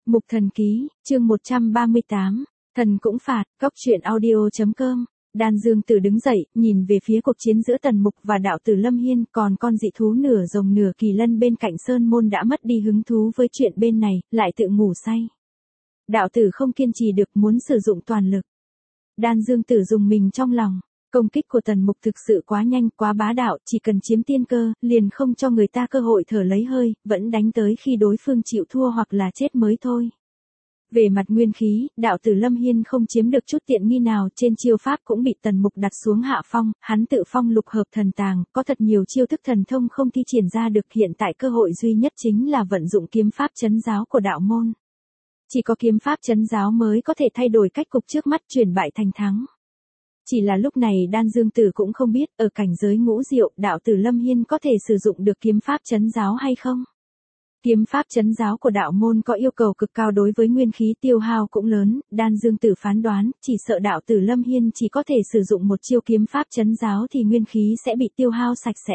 Mục Thần Ký, chương 138, Thần cũng phạt, Cóc truyện audio.com. Đan Dương Tử đứng dậy, nhìn về phía cuộc chiến giữa Tần Mục và đạo tử Lâm Hiên, còn con dị thú nửa rồng nửa kỳ lân bên cạnh Sơn Môn đã mất đi hứng thú với chuyện bên này, lại tự ngủ say. Đạo tử không kiên trì được, muốn sử dụng toàn lực. Đan Dương Tử dùng mình trong lòng, công kích của Tần Mục thực sự quá nhanh, quá bá đạo, chỉ cần chiếm tiên cơ, liền không cho người ta cơ hội thở lấy hơi, vẫn đánh tới khi đối phương chịu thua hoặc là chết mới thôi. Về mặt nguyên khí, đạo tử Lâm Hiên không chiếm được chút tiện nghi nào, trên chiêu pháp cũng bị Tần Mục đặt xuống hạ phong, hắn tự phong lục hợp thần tàng, có thật nhiều chiêu thức thần thông không thi triển ra được, hiện tại cơ hội duy nhất chính là vận dụng kiếm pháp trấn giáo của đạo môn. Chỉ có kiếm pháp trấn giáo mới có thể thay đổi cách cục trước mắt, chuyển bại thành thắng. Chỉ là lúc này Đan Dương Tử cũng không biết, ở cảnh giới ngũ diệu, đạo tử Lâm Hiên có thể sử dụng được kiếm pháp trấn giáo hay không. Kiếm pháp trấn giáo của đạo môn có yêu cầu cực cao, đối với nguyên khí tiêu hao cũng lớn, Đan Dương Tử phán đoán, chỉ sợ đạo tử Lâm Hiên chỉ có thể sử dụng một chiêu kiếm pháp trấn giáo thì nguyên khí sẽ bị tiêu hao sạch sẽ.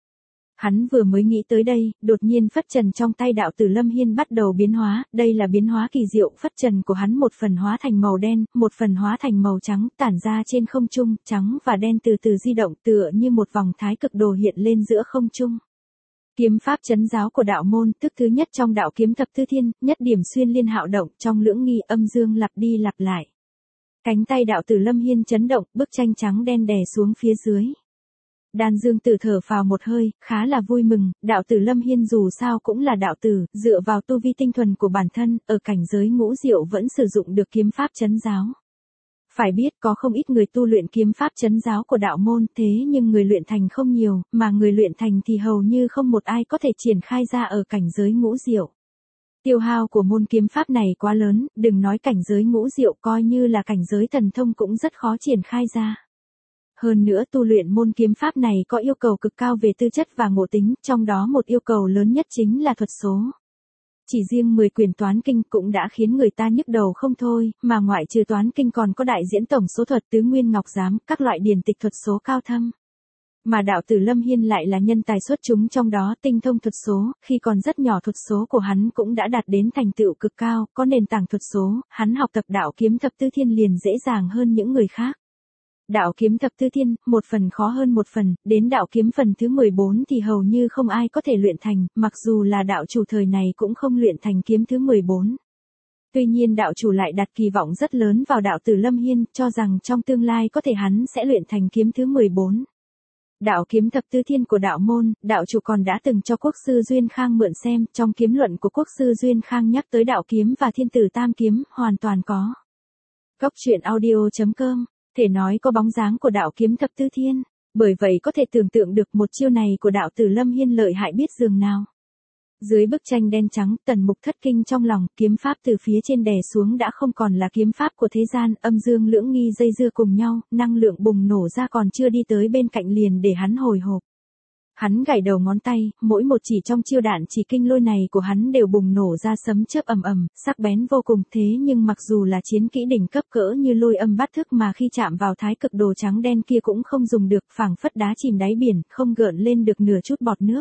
Hắn vừa mới nghĩ tới đây, đột nhiên phất trần trong tay đạo tử Lâm Hiên bắt đầu biến hóa, đây là biến hóa kỳ diệu, phất trần của hắn một phần hóa thành màu đen, một phần hóa thành màu trắng, tản ra trên không trung, trắng và đen từ từ di động tựa như một vòng thái cực đồ hiện lên giữa không trung. Kiếm pháp trấn giáo của đạo môn, tức thứ nhất trong đạo kiếm thập tứ thiên, nhất điểm xuyên liên hạo động, trong lưỡng nghi âm dương lặp đi lặp lại. Cánh tay đạo tử Lâm Hiên chấn động, bức tranh trắng đen đè xuống phía dưới. Đan Dương Tử thở phào một hơi, khá là vui mừng, đạo tử Lâm Hiên dù sao cũng là đạo tử, dựa vào tu vi tinh thuần của bản thân, ở cảnh giới ngũ diệu vẫn sử dụng được kiếm pháp trấn giáo. Phải biết có không ít người tu luyện kiếm pháp trấn giáo của đạo môn, thế nhưng người luyện thành không nhiều, mà người luyện thành thì hầu như không một ai có thể triển khai ra ở cảnh giới ngũ diệu. Tiêu hao của môn kiếm pháp này quá lớn, đừng nói cảnh giới ngũ diệu, coi như là cảnh giới thần thông cũng rất khó triển khai ra. Hơn nữa tu luyện môn kiếm pháp này có yêu cầu cực cao về tư chất và ngộ tính, trong đó một yêu cầu lớn nhất chính là thuật số. Chỉ riêng 10 quyển toán kinh cũng đã khiến người ta nhức đầu không thôi, mà ngoại trừ toán kinh còn có đại diễn tổng số thuật, tứ nguyên ngọc giám, các loại điển tịch thuật số cao thâm. Mà đạo tử Lâm Hiên lại là nhân tài xuất chúng trong đó, tinh thông thuật số, khi còn rất nhỏ thuật số của hắn cũng đã đạt đến thành tựu cực cao, có nền tảng thuật số, hắn học tập đạo kiếm thập tứ thiên liền dễ dàng hơn những người khác. Đạo kiếm thập tứ thiên, một phần khó hơn một phần, đến đạo kiếm phần thứ 14 thì hầu như không ai có thể luyện thành, mặc dù là đạo chủ thời này cũng không luyện thành kiếm thứ 14. Tuy nhiên đạo chủ lại đặt kỳ vọng rất lớn vào đạo tử Lâm Hiên, cho rằng trong tương lai có thể hắn sẽ luyện thành kiếm thứ 14. Đạo kiếm thập tứ thiên của đạo môn, đạo chủ còn đã từng cho quốc sư Duyên Khang mượn xem, trong kiếm luận của quốc sư Duyên Khang nhắc tới đạo kiếm và thiên tử tam kiếm, hoàn toàn có. Cóc truyện audio.com. Thể nói có bóng dáng của đạo kiếm thập tứ thiên, bởi vậy có thể tưởng tượng được một chiêu này của đạo tử Lâm Hiên lợi hại biết dường nào. Dưới bức tranh đen trắng, Tần Mục thất kinh trong lòng, kiếm pháp từ phía trên đè xuống đã không còn là kiếm pháp của thế gian, âm dương lưỡng nghi dây dưa cùng nhau, năng lượng bùng nổ ra còn chưa đi tới bên cạnh liền để hắn hồi hộp. Hắn gảy đầu ngón tay, mỗi một chỉ trong chiêu đạn chỉ kinh lôi này của hắn đều bùng nổ ra sấm chớp ầm ầm, sắc bén vô cùng, thế nhưng mặc dù là chiến kỹ đỉnh cấp cỡ như lôi âm bát thức mà khi chạm vào thái cực đồ trắng đen kia cũng không dùng được, phảng phất đá chìm đáy biển, không gợn lên được nửa chút bọt nước.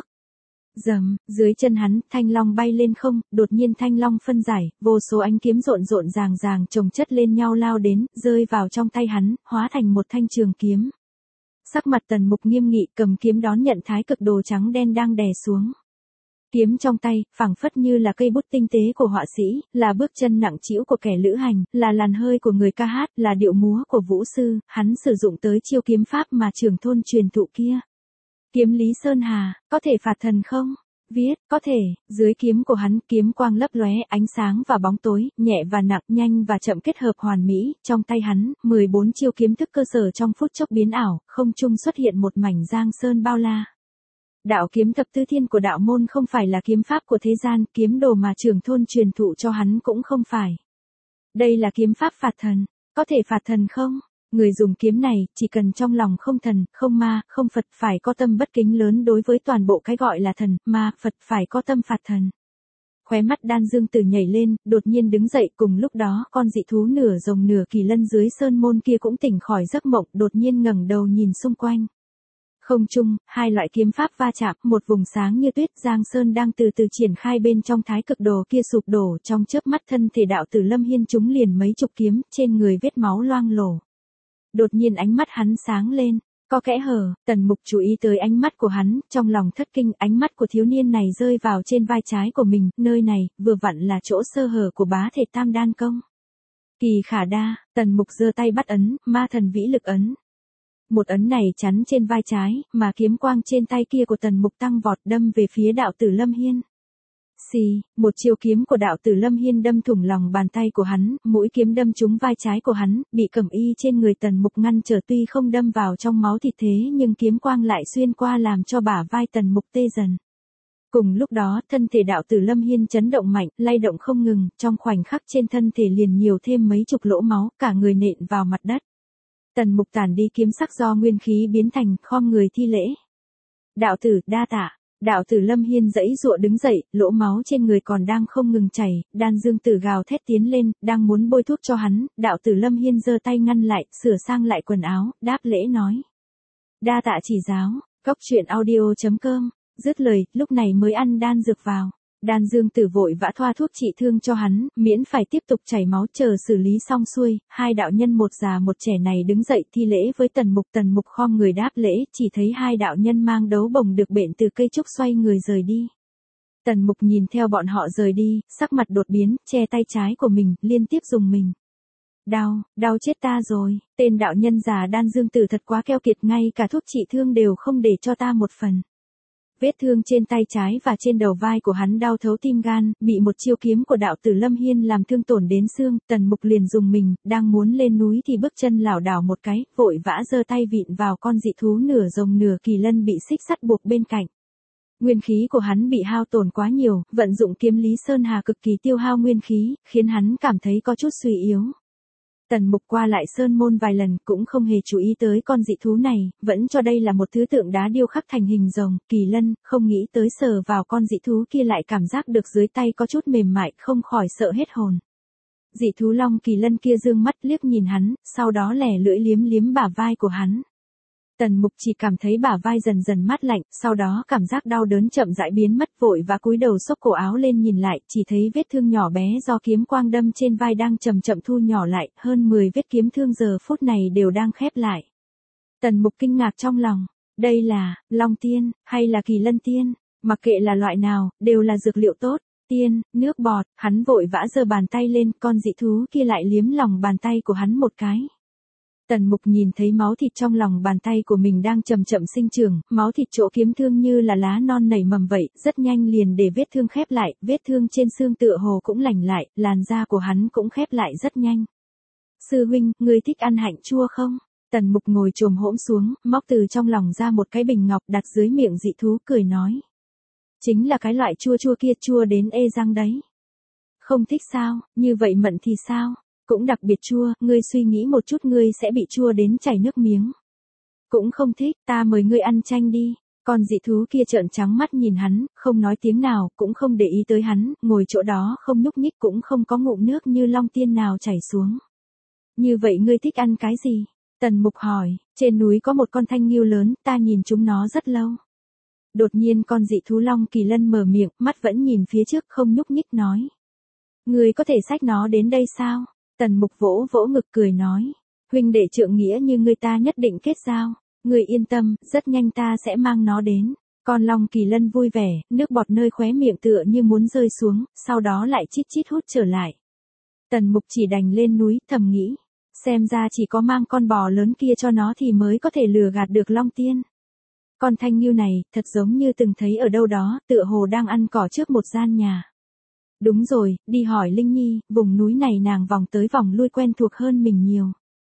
Rầm, dưới chân hắn, thanh long bay lên không, đột nhiên thanh long phân giải, vô số ánh kiếm rộn rộn ràng ràng chồng chất lên nhau lao đến, rơi vào trong tay hắn, hóa thành một thanh trường kiếm. Sắc mặt Tần Mục nghiêm nghị, cầm kiếm đón nhận thái cực đồ trắng đen đang đè xuống. Kiếm trong tay, phảng phất như là cây bút tinh tế của họa sĩ, là bước chân nặng trĩu của kẻ lữ hành, là làn hơi của người ca hát, là điệu múa của vũ sư, hắn sử dụng tới chiêu kiếm pháp mà Trưởng Thôn truyền thụ kia. Kiếm Lý Sơn Hà, có thể phạt thần không? Viết, có thể, dưới kiếm của hắn, kiếm quang lấp lóe, ánh sáng và bóng tối, nhẹ và nặng, nhanh và chậm kết hợp hoàn mỹ, trong tay hắn, 14 chiêu kiếm thức cơ sở trong phút chốc biến ảo, không trung xuất hiện một mảnh giang sơn bao la. Đạo kiếm thập tứ thiên của đạo môn không phải là kiếm pháp của thế gian, kiếm đồ mà Trưởng Thôn truyền thụ cho hắn cũng không phải. Đây là kiếm pháp phạt thần, có thể phạt thần không? Người dùng kiếm này, chỉ cần trong lòng không thần, không ma, không Phật, phải có tâm bất kính lớn đối với toàn bộ cái gọi là thần, ma, Phật, phải có tâm phạt thần. Khóe mắt Đan Dương Tử nhảy lên, đột nhiên đứng dậy, cùng lúc đó, con dị thú nửa rồng nửa kỳ lân dưới sơn môn kia cũng tỉnh khỏi giấc mộng, đột nhiên ngẩng đầu nhìn xung quanh. Không trung, hai loại kiếm pháp va chạm, một vùng sáng như tuyết, Giang Sơn đang từ từ triển khai bên trong thái cực đồ kia sụp đổ, trong chớp mắt thân thể đạo tử Lâm Hiên trúng liền mấy chục kiếm, trên người vết máu loang lổ. Đột nhiên ánh mắt hắn sáng lên, có kẽ hở, Tần Mục chú ý tới ánh mắt của hắn, trong lòng thất kinh, ánh mắt của thiếu niên này rơi vào trên vai trái của mình, nơi này, vừa vặn là chỗ sơ hở của bá thể tam đan công. Kỳ khả đa, Tần Mục giơ tay bắt ấn, ma thần vĩ lực ấn. Một ấn này chắn trên vai trái, mà kiếm quang trên tay kia của Tần Mục tăng vọt đâm về phía đạo tử Lâm Hiên. Xì, một chiêu kiếm của đạo tử Lâm Hiên đâm thủng lòng bàn tay của hắn, mũi kiếm đâm trúng vai trái của hắn, bị cẩm y trên người Tần Mục ngăn trở, tuy không đâm vào trong máu thịt thế nhưng kiếm quang lại xuyên qua làm cho bả vai Tần Mục tê dần. Cùng lúc đó, thân thể đạo tử Lâm Hiên chấn động mạnh, lay động không ngừng, trong khoảnh khắc trên thân thể liền nhiều thêm mấy chục lỗ máu, cả người nện vào mặt đất. Tần Mục tản đi kiếm sắc do nguyên khí biến thành, khom người thi lễ. Đạo tử, đa tạ. Đạo tử Lâm Hiên giãy giụa đứng dậy, lỗ máu trên người còn đang không ngừng chảy, đan dương tử gào thét tiến lên, đang muốn bôi thuốc cho hắn, đạo tử Lâm Hiên giơ tay ngăn lại, sửa sang lại quần áo, đáp lễ nói. Đa tạ chỉ giáo, Góc audio.com, dứt lời, lúc này mới ăn đan dược vào. Đan dương tử vội vã thoa thuốc trị thương cho hắn, miễn phải tiếp tục chảy máu, chờ xử lý xong xuôi, hai đạo nhân một già một trẻ này đứng dậy thi lễ với Tần Mục khom người đáp lễ, chỉ thấy hai đạo nhân mang đấu bồng được bện từ cây trúc xoay người rời đi. Tần Mục nhìn theo bọn họ rời đi, sắc mặt đột biến, che tay trái của mình, liên tiếp dùng mình. Đau chết ta rồi, tên đạo nhân già đan dương tử thật quá keo kiệt, ngay cả thuốc trị thương đều không để cho ta một phần. Vết thương trên tay trái và trên đầu vai của hắn đau thấu tim gan, bị một chiêu kiếm của đạo tử Lâm Hiên làm thương tổn đến xương, Tần Mục liền dùng mình, đang muốn lên núi thì bước chân lảo đảo một cái, vội vã giơ tay vịn vào con dị thú nửa rồng nửa kỳ lân bị xích sắt buộc bên cạnh. Nguyên khí của hắn bị hao tổn quá nhiều, vận dụng kiếm Lý Sơn Hà cực kỳ tiêu hao nguyên khí, khiến hắn cảm thấy có chút suy yếu. Tần Mục qua lại sơn môn vài lần cũng không hề chú ý tới con dị thú này, vẫn cho đây là một thứ tượng đá điêu khắc thành hình rồng, kỳ lân, không nghĩ tới sờ vào con dị thú kia lại cảm giác được dưới tay có chút mềm mại, không khỏi sợ hết hồn. Dị thú long kỳ lân kia dương mắt liếc nhìn hắn, sau đó lẻ lưỡi liếm liếm bả vai của hắn. Tần Mục chỉ cảm thấy bả vai dần dần mát lạnh, sau đó cảm giác đau đớn chậm rãi biến mất, vội và cúi đầu xốc cổ áo lên nhìn lại, chỉ thấy vết thương nhỏ bé do kiếm quang đâm trên vai đang chậm chậm thu nhỏ lại, hơn 10 vết kiếm thương giờ phút này đều đang khép lại. Tần Mục kinh ngạc trong lòng, đây là Long Tiên, hay là Kỳ Lân Tiên, mặc kệ là loại nào, đều là dược liệu tốt. Tiên, nước bọt, hắn vội vã giơ bàn tay lên, con dị thú kia lại liếm lòng bàn tay của hắn một cái. Tần Mục nhìn thấy máu thịt trong lòng bàn tay của mình đang chậm chậm sinh trưởng, máu thịt chỗ kiếm thương như là lá non nảy mầm vậy, rất nhanh liền để vết thương khép lại, vết thương trên xương tựa hồ cũng lành lại, làn da của hắn cũng khép lại rất nhanh. Sư huynh, ngươi thích ăn hạnh chua không? Tần Mục ngồi chồm hổm xuống, móc từ trong lòng ra một cái bình ngọc đặt dưới miệng dị thú, cười nói. Chính là cái loại chua chua kia, chua đến ê răng đấy. Không thích sao, như vậy mận thì sao? Cũng đặc biệt chua, ngươi suy nghĩ một chút ngươi sẽ bị chua đến chảy nước miếng. Cũng không thích, ta mời ngươi ăn chanh đi. Con dị thú kia trợn trắng mắt nhìn hắn, không nói tiếng nào, cũng không để ý tới hắn, ngồi chỗ đó không nhúc nhích, cũng không có ngụm nước như Long Tiên nào chảy xuống. Như vậy ngươi thích ăn cái gì? Tần Mục hỏi, trên núi có một con thanh nghêu lớn, ta nhìn chúng nó rất lâu. Đột nhiên con dị thú Long Kỳ Lân mở miệng, mắt vẫn nhìn phía trước không nhúc nhích nói. Ngươi có thể xách nó đến đây sao? Tần Mục vỗ vỗ ngực cười nói, huynh đệ trượng nghĩa như ngươi ta nhất định kết giao, ngươi yên tâm, rất nhanh ta sẽ mang nó đến. Con Long Kỳ Lân vui vẻ, nước bọt nơi khóe miệng tựa như muốn rơi xuống, sau đó lại chít chít hút trở lại. Tần Mục chỉ đành lên núi, thầm nghĩ, xem ra chỉ có mang con bò lớn kia cho nó thì mới có thể lừa gạt được Long Tiên. Con thanh nghêu này, thật giống như từng thấy ở đâu đó, tựa hồ đang ăn cỏ trước một gian nhà. Đúng rồi, đi hỏi Linh Nhi, vùng núi này nàng vòng tới vòng lui quen thuộc hơn mình nhiều.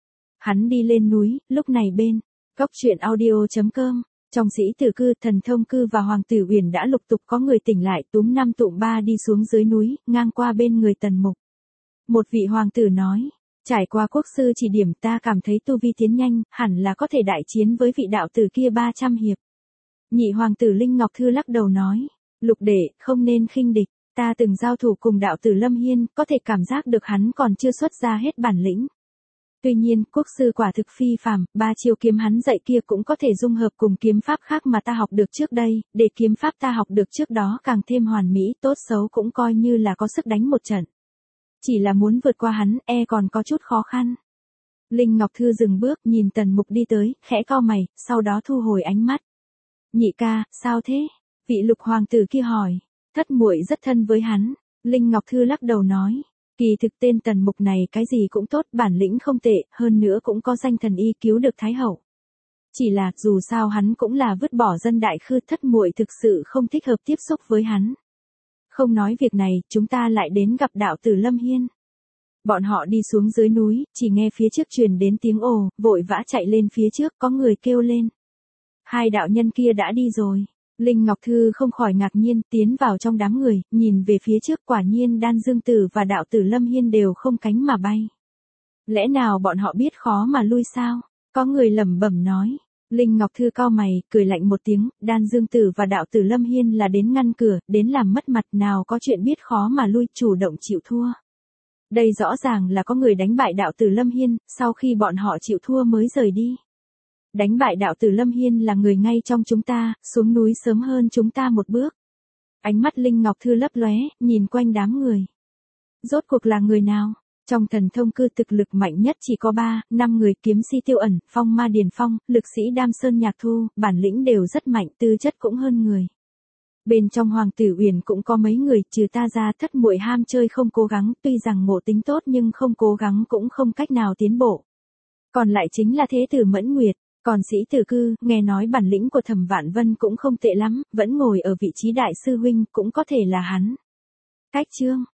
Hắn đi lên núi, lúc này bên Góc.audio.com, trong sĩ tử cư, thần thông cư và hoàng tử Uyển đã lục tục có người tỉnh lại, túm 5 tụm 3 đi xuống dưới núi, ngang qua bên người Tần Mục. Một vị hoàng tử nói, trải qua quốc sư chỉ điểm ta cảm thấy tu vi tiến nhanh, hẳn là có thể đại chiến với vị đạo tử kia 300 hiệp. Nhị hoàng tử Linh Ngọc Thư lắc đầu nói, Lục đệ, không nên khinh địch. Ta từng giao thủ cùng đạo tử Lâm Hiên, có thể cảm giác được hắn còn chưa xuất ra hết bản lĩnh. Tuy nhiên, quốc sư quả thực phi phàm, 3 chiêu kiếm hắn dạy kia cũng có thể dung hợp cùng kiếm pháp khác mà ta học được trước đây, để kiếm pháp ta học được trước đó càng thêm hoàn mỹ, tốt xấu cũng coi như là có sức đánh một trận. Chỉ là muốn vượt qua hắn, còn có chút khó khăn. Linh Ngọc Thư dừng bước, nhìn Tần Mục đi tới, khẽ cau mày, sau đó thu hồi ánh mắt. Nhị ca, sao thế? Vị Lục hoàng tử kia hỏi. Thất muội rất thân với hắn. Linh Ngọc Thư lắc đầu nói. Kỳ thực tên Tần Mục này cái gì cũng tốt, bản lĩnh không tệ, hơn nữa cũng có danh thần y cứu được Thái hậu. Chỉ là, dù sao hắn cũng là vứt bỏ dân đại khư, thất muội thực sự không thích hợp tiếp xúc với hắn. Không nói việc này, chúng ta lại đến gặp đạo tử Lâm Hiên. Bọn họ đi xuống dưới núi, chỉ nghe phía trước truyền đến tiếng ồ, vội vã chạy lên phía trước, có người kêu lên. Hai đạo nhân kia đã đi rồi. Linh Ngọc Thư không khỏi ngạc nhiên, tiến vào trong đám người, nhìn về phía trước, quả nhiên Đan Dương Tử và đạo tử Lâm Hiên đều không cánh mà bay. Lẽ nào bọn họ biết khó mà lui sao? Có người lẩm bẩm nói. Linh Ngọc Thư cau mày, cười lạnh một tiếng, Đan Dương Tử và đạo tử Lâm Hiên là đến ngăn cửa, đến làm mất mặt, nào có chuyện biết khó mà lui, chủ động chịu thua. Đây rõ ràng là có người đánh bại đạo tử Lâm Hiên, sau khi bọn họ chịu thua mới rời đi. Đánh bại đạo tử Lâm Hiên là người ngay trong chúng ta, xuống núi sớm hơn chúng ta một bước. Ánh mắt Linh Ngọc Thư lấp lóe, nhìn quanh đám người. Rốt cuộc là người nào? Trong thần thông cư thực lực mạnh nhất chỉ có 3-5 người, kiếm si Tiêu Ẩn, Phong Ma Điền Phong, lực sĩ Đam Sơn Nhạc Thu, bản lĩnh đều rất mạnh, tư chất cũng hơn người. Bên trong Hoàng tử Uyển cũng có mấy người, trừ ta ra, thất muội ham chơi không cố gắng, tuy rằng ngộ tính tốt nhưng không cố gắng cũng không cách nào tiến bộ. Còn lại chính là Thế tử Mẫn Nguyệt, còn Sĩ Tử Cư, nghe nói bản lĩnh của Thẩm Vạn Vân cũng không tệ lắm, vẫn ngồi ở vị trí đại sư huynh, cũng có thể là hắn. Cách chương